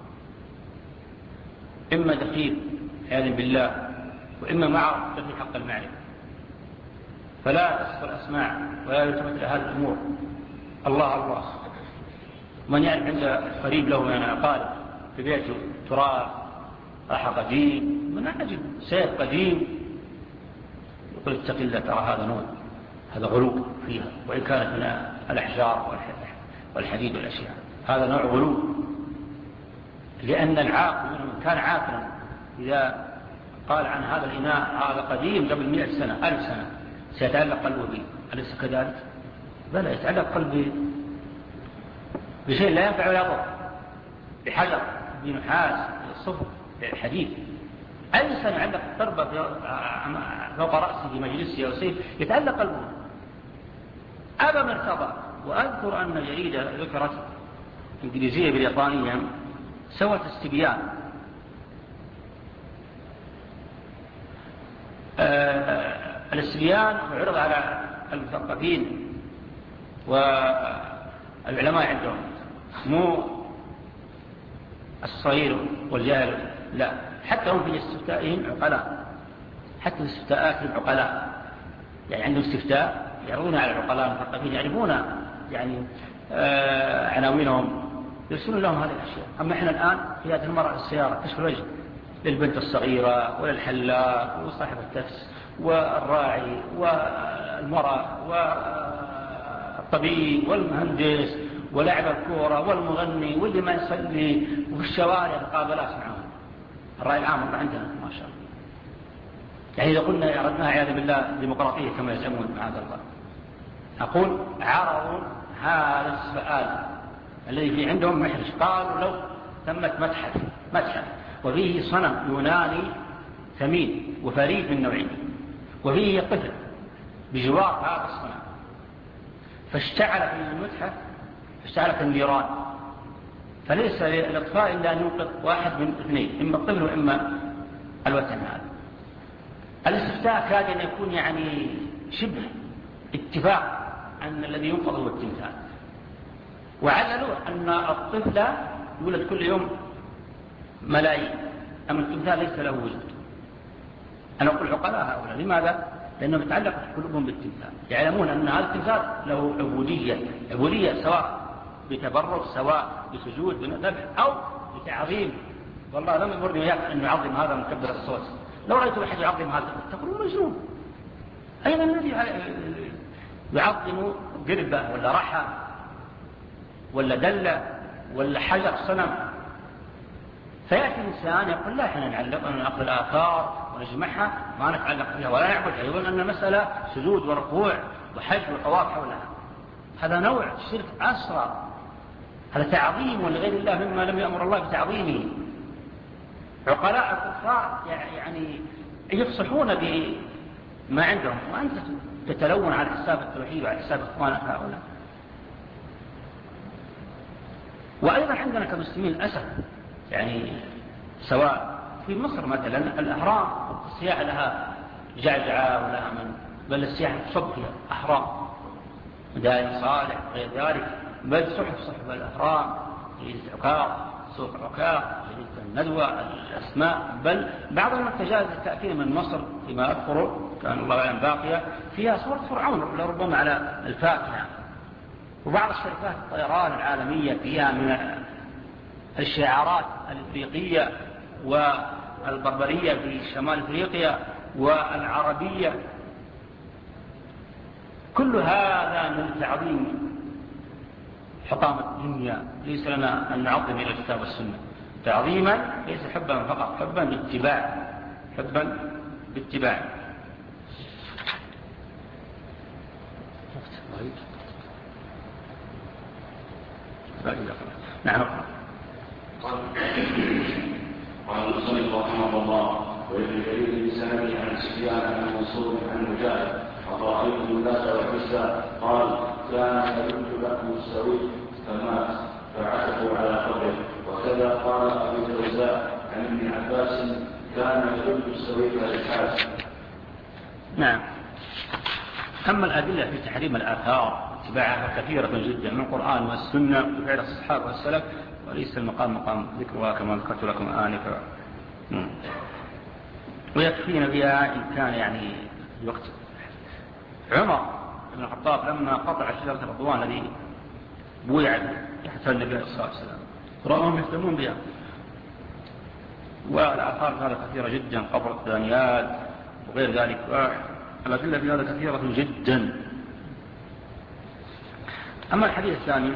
إما دخيل عياذا بالله، وإما معرض في حق المعرفة. فلا تصف الأسماع ولا يلتفت إلى هذه الأمور. الله الله من يعرف عند قريب له من أقارب في بيته تراب راح قديم من أجل سيف قديم، يقول اتق الله ترى هذا نور، هذا غلو فيها، وإن كانت من الأحجار والحديد والأشياء هذا نوع غلو. لأن العاقل منهم كان عاقلا إذا قال عن هذا الإناء هذا قديم قبل مئة سنة ألف سنة سيتعلق قلبه به، أليس كذلك؟ بلى، يتعلق قلبه بشيء لا ينفع ولا يضر، بحجر، بنحاس، بالصفر، بالحديد. أي إنسان يعلق ضربة فوق رأسه في مجلسه أو سيف يتعلق قلبه. أبا من ارتضى. وأذكر أن جريدة ذكرت إنجليزية بريطانية سوت استبيان آه الاستبيان عرض على المثقفين والعلماء عندهم، مو الصغير والجاهل، لا، حتى هم في استفتائهم عقلاء، حتى في استفتاءاتهم عقلاء، يعني عندهم استفتاء يعرضون على العقلاء المثقفين، يعرفون يعني آه عناوينهم، يرسلون لهم هذه الأشياء. أما إحنا الآن في هذه المرأة السيارة كشف الوجه للبنت الصغيرة وللحلاق وصاحب التاكس والراعي والمرأة والطبيب والمهندس ولاعب الكورة والمغني واللي ما يصلي، وفي الشوارع مقابلات معهم. الرأي العام الله عندنا ما شاء الله. يعني إذا قلنا أردناها عياذا بالله ديمقراطية كما يزعمون معاذ الله، أقول عرضوا هذا السؤال الذي في عندهم محرج. قالوا لو تمت متحف متحف وفيه صنم يوناني ثمين وفريد من نوعين وفيه طفل بجوار هذا الصنم، فاشتعل في المتحف اشتعلت النيران، فليس للإطفاء إلا أن ينقذ واحد من اثنين، إما الطفل وإما الوثن هذا. الاستفتاء كاد أن يكون يعني شبه اتفاق أن الذي ينقذ هو التمثال، وعللوا أن الطفل يولد كل يوم ملايين، أما التمثال ليس له وجود. أنا أقول عقلاء هؤلاء، لماذا؟ لأنهم يتعلقت قلوبهم بالتمثال، يعلمون أن هذا التمثال له عبودية، عبودية سواء بتبرك سواء بسجود بذبح أو بتعظيم. والله لم يمرني وياك أن يعظم هذا مكبر الصوت، لو رأيت أحد يعظم هذا تقولون مجنون. أيضا الذي يعظم قربة ولا رحى ولا دلة ولا حجر صنم، فيأتي الإنسان يقول لا احنا نعلق نأخذ الآثار ونجمعها ما نتعلق فيها ولا نعبدها، يقول أن المسألة سجود وركوع وحج وطواف حولها. هذا نوع شرك أسرى، هذا تعظيم لغير الله مما لم يأمر الله بتعظيمه. عقلاء الكفار يعني يفصحون بما عندهم، وأنت تتلون على حساب التوحيد وعلى حساب إخوانك هؤلاء. وأيضا عندنا كمسلمين للأسف يعني سواء في مصر مثلا الأهرام السياحة لها جعجعة ولها من، بل السياحة تصب فيها أهرام مدائن صالح غير ذلك، بل صحف صحف الأهرام، جريدة عكاظ، سوق عكاظ، جريدة الندوة، الأسماء، بل بعض المنتجات تأتي من مصر فيما أذكر كان الله أعلم باقية فيها صورة فرعون لربما على الفاكهة. وبعض الشركات الطيران العالمية فيها من الشعارات الإفريقية والبربرية في شمال إفريقيا والعربية. كل هذا من تعظيم حطام الدنيا. ليس لنا أن نعظم إلى الكتاب والسنة تعظيما، ليس حبا فقط، حبا باتباع، حبا باتباع. نعم. قال المصنف رحمه الله وابن جرير بسنده عن سفيان عن منصور عن مجاهد أفرأيت اللات والعزى قال كان يرد لكم السويق فمات فعكفوا على قبره. وكذا قال أبو الجوزاء عن ابن عباس كان يرد السويق للحاج. نعم. أما الأدلة في تحريم الآثار اتباعها كثيرة جدا من القرآن والسنة وفعل الصحابة والسلف، وليس المقام مقام ذكرها كما ذكرت لكم آنفا. ويكفينا بها إن كان يعني وقت عمر بن الخطاب لما قطع شجرة الرضوان الذي بويعت تحت النبي صلى الله عليه وسلم رأهم يهتمون بها. والآثار هذا كثيرة جدا، قبر الثانيات وغير ذلك، الأدلة في هذا كثيرة جدا. أما الحديث الثاني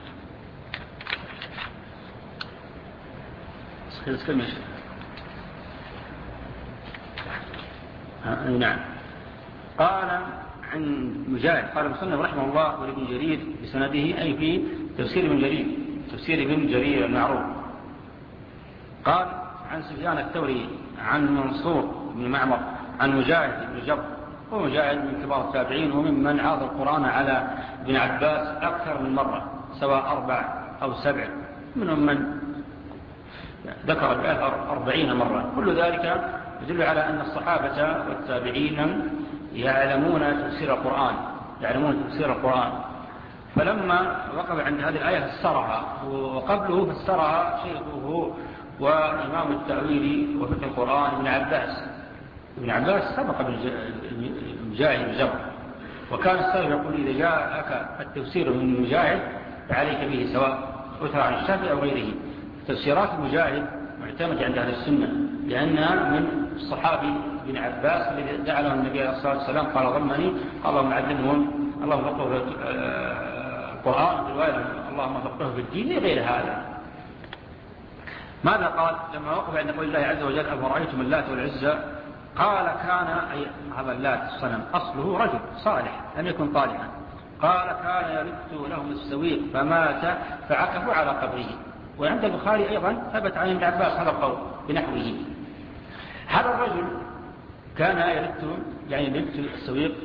نعم قال عن مجاهد قال المصنف رحمه الله وابن جرير بسنده أي في تفسير ابن جرير تفسير ابن جرير المعروف قال عن سفيان الثوري عن منصور بن معمر عن مجاهد بن جبر، ومجاهد من كبار التابعين وممن عاض القرآن على ابن عباس أكثر من مرة سواء أربع أو سبع، منهم من ذكر الآثر أربعين مرة. كل ذلك يدل على أن الصحابة والتابعين يعلمون تفسير القرآن يعلمون تفسير القرآن فلما وقف عند هذه الآية فسرها، وقبله فسرها شيخه وإمام التأويل وفقه القرآن ابن عباس. ابن عباس سبق مجاهد بجبر، وكان السلف يقول إذا جاءك التفسير من مجاهد فعليك به سواء أثر عن الشافعي أو غيره. تفسيرات المجاهد معتمدة عند أهل السنة لأنها من الصحابي بن عباس الذي دعا له النبي عليه الصلاة والسلام قال ضمني اللهم علمهم اللهم فقهه القرآن في رواية اللهم فقهه في الدين غير هذا. ماذا قال لما وقف عند قول الله عز وجل أفرأيتم اللات والعزى؟ قال كان أي هذا اللات الصنم أصله رجل صالح لم يكن طالحا، قال كان يرث لهم السويق فمات فعكفوا على قبره. وعند البخاري أيضا ثبت عن ابن عباس هذا القول بنحوه. هذا الرجل كان يرث يعني يرث السويق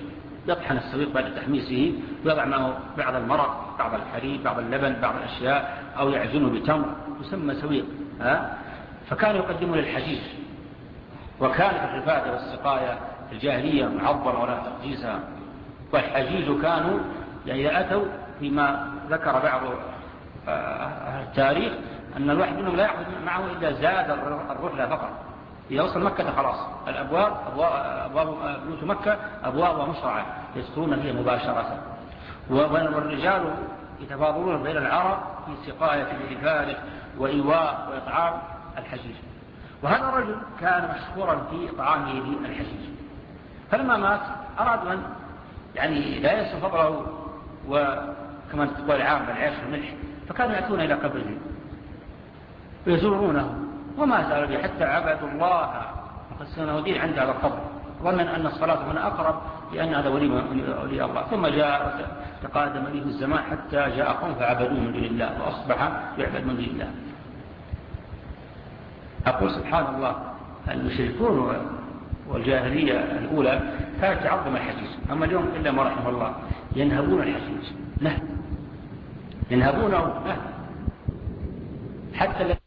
يطحن السويق بعد تحميسه ويضع معه بعض المرق، بعض الحليب، بعض اللبن، بعض الأشياء، أو يعجنه بتمر يسمى سويق. ها؟ فكانوا يقدمون للحجيج. وكانت الرفادة والسقاية في الجاهلية معظمة ولا تقديسها. والحجيج كانوا يعني إذا أتوا فيما ذكر بعض التاريخ أن الواحد منهم لا يأخذ معه إلا زاد الرحلة فقط. إذا وصل مكة خلاص الأبواب أبواب بيوت مكة أبواب مشرعة يدخلون فيها مباشرة. والرجال يتفاضلون بين العرب في سقاية الرفادة وإيواء وإطعام الحجيج. وهذا الرجل كان مشهورا في إطعامه للحجيج. فلما مات أرادوا أن يعني لا ينسوا فضله وكما تقول العام بالعيش والملح، فكانوا يأتون إلى قبره ويزورونه وما زالوا به حتى عبدوا الله وقسموا دين عند هذا القبر، ظنا أن الصلاة هنا أقرب لأن هذا ولي ولي الله. ثم جاء تقادم به الزمان حتى جاء قوم فعبدوه من دون الله وأصبح يعبد من دون الله. أقول سبحان الله، المشركون والجاهلية الأولى كانت تعظم الحجيج، أما اليوم إلا ما رحمه الله ينهبون الحجيج نهب، ينهبونه نهب حتى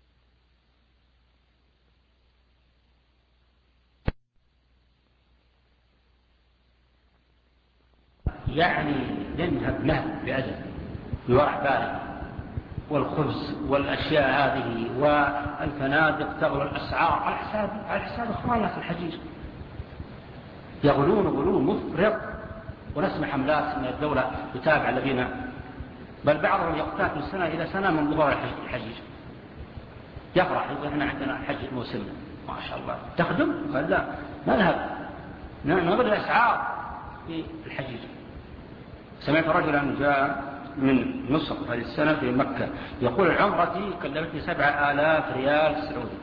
يعني ينهب نهب بأجل بورع بارد، والخبز والأشياء هذه والفنادق تغلو الأسعار على حساب على حساب إخواننا في الحجيج، يغلون غلو مفرط. ونسمع حملات من الدولة تتابع الذين، بل بعضهم يقتات من سنة إلى سنة من ظهور الحجيج، يفرح يقول احنا عندنا حج موسم ما شاء الله تخدم. قال لا نذهب نغلو الأسعار في الحجيج. سمعت رجلا جاء من مصر هذه السنة في مكة يقول عمرتي كلفتني سبعة آلاف ريال سعودي.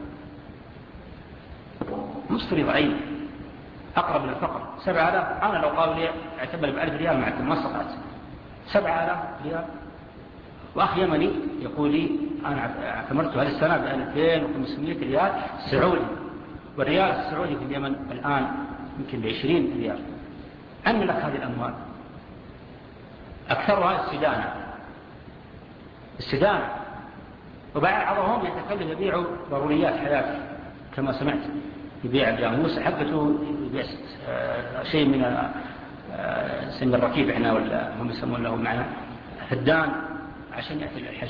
مصري ضعيف أقرب للفقر. سبعة آلاف أنا لو قالوا لي اعتبر بألف ريال معكم ما استطعت. سبعة آلاف ريال. وأخ يمني يقول لي أنا اعتمرت هذه السنة بألفين وخمسمائة ريال سعودي، والريال السعودي في اليمن الآن يمكن بعشرين ريال. أن لك هذه الأموال أكثرها السدانة السدانة وبعضهم يتكلم يبيع ضروريات حياته كما سمعت، يبيع الجاموس حقته، يبيع شيء من سن الركيب احنا ولا هم يسمون له معنا فدان عشان يأتي الحج.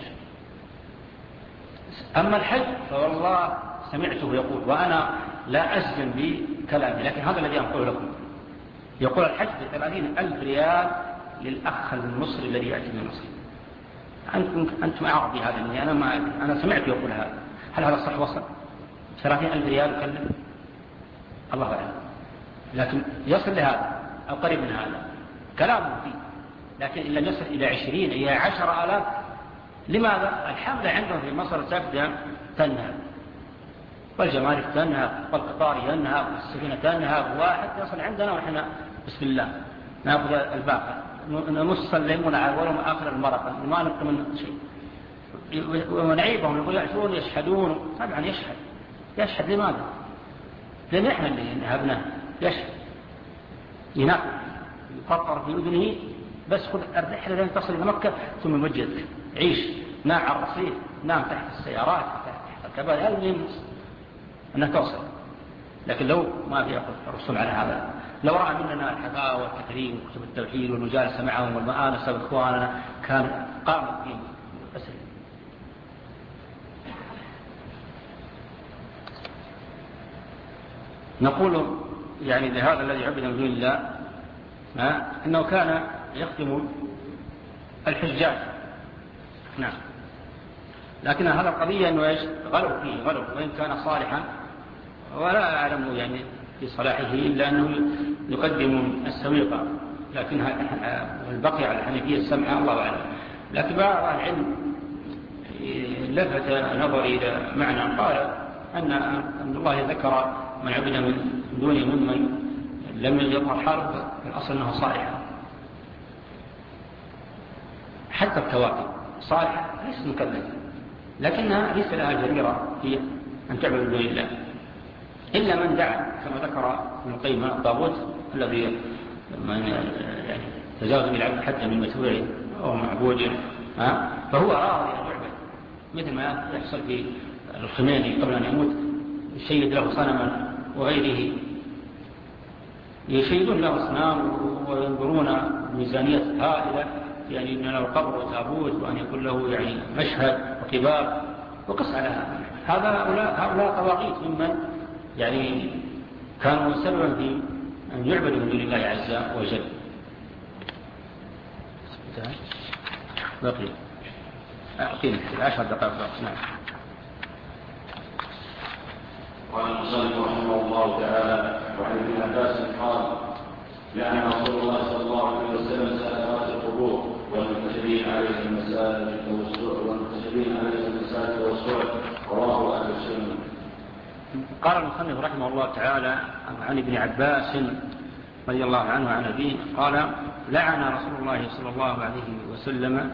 أما الحج فوالله سمعته يقول، وأنا لا أسجن بكلامي لكن هذا الذي أقول لكم، يقول الحج بثلاثين ألف ريال للأخ المصري الذي يأتي من مصر. أنتم, أنتم أعرضي هذا مني، أنا, ما أنا سمعت يقول هذا. هل هذا صح وصل؟ ثلاثين ألف ريال يكلم الله أعلم، لكن يصل لهذا أو قريب من هذا كلامه فيه. لكن إن لم يصل إلى عشرين إلى عشر آلاف. لماذا؟ الحملة عندهم في مصر تبدأ تنهب، والجمارك تنهب، والقطار ينهب، والسفينة تنهب، واحد يصل عندنا ونحن بسم الله نأخذ الباقي نص الليمون على ولهم آخر المرقة ما نبقى من شيء. ونعيبهم يقول يأتون يشهدون. طبعا يشهد يشهد لماذا؟ لأن إحنا اللي نهبناه. يشهد ينام يفطر في أذنه بس خذ الرحلة لين تصل إلى مكة ثم مجدك عيش نام على الرصيف، نام تحت السيارات تحت الكباري المهم أنها توصل. لكن لو ما في الرسول على هذا، لو رأى مننا الحفاوة والتكريم وكتب التوحيد والمجالسة معهم والمآنسة بإخواننا كان قام الدين أسهل. نقول يعني لهذا الذي عبد من دون الله أنه كان يخدم الحجاج. نعم. لكن هذا القضية أنه غلو فيه غلو، وإن كان صالحا ولا أعلم يعني في صلاحه إلا أنه يقدم السويقة، لكن البقي على الحنيفية السمعة الله أعلم. لكن بعض العلم لفت نظري إلى معنى قال أن أن الله ذكر من عبد من دونه ممن لم يظهر حاله في الأصل أنه صالحا. حتى الكواكب صالحة ليست مكلفة، لكنها ليس لها جريرة هي أن تعبد من دون الله إلا من دعا كما ذكر ابن القيم الطاغوت الذي من يعني تجاوز بالعبد حتى من متبوع أو معبود فهو راضي أن يعبد، مثل ما يحصل في الخميني قبل أن يموت يشيد له صنما وغيره، يشيدون له أصنام وينظرون ميزانية هائلة يعني يبنى له قبر وتابوت وأن يكون له يعني مشهد وكباب وقص على هذا. هذا هؤلاء طواغيت ممن يعني كانوا سببا في أن يعبدوا من دون الله عز وجل. بقي أعطيني عشر دقائق. نعم. قال المصنف رحمه الله تعالى: وعن ابن عباس قال: لعن رسول الله صلى الله عليه وسلم سائرات القبور والمتشبهين عليه المساجد والمتشبهين عليه المساجد والصور. رواه أهل السنة. قال المصنف رحمه الله تعالى عن ابن عباس رضي الله عنه عن أبيه قال: لعن رسول الله صلى الله عليه وسلم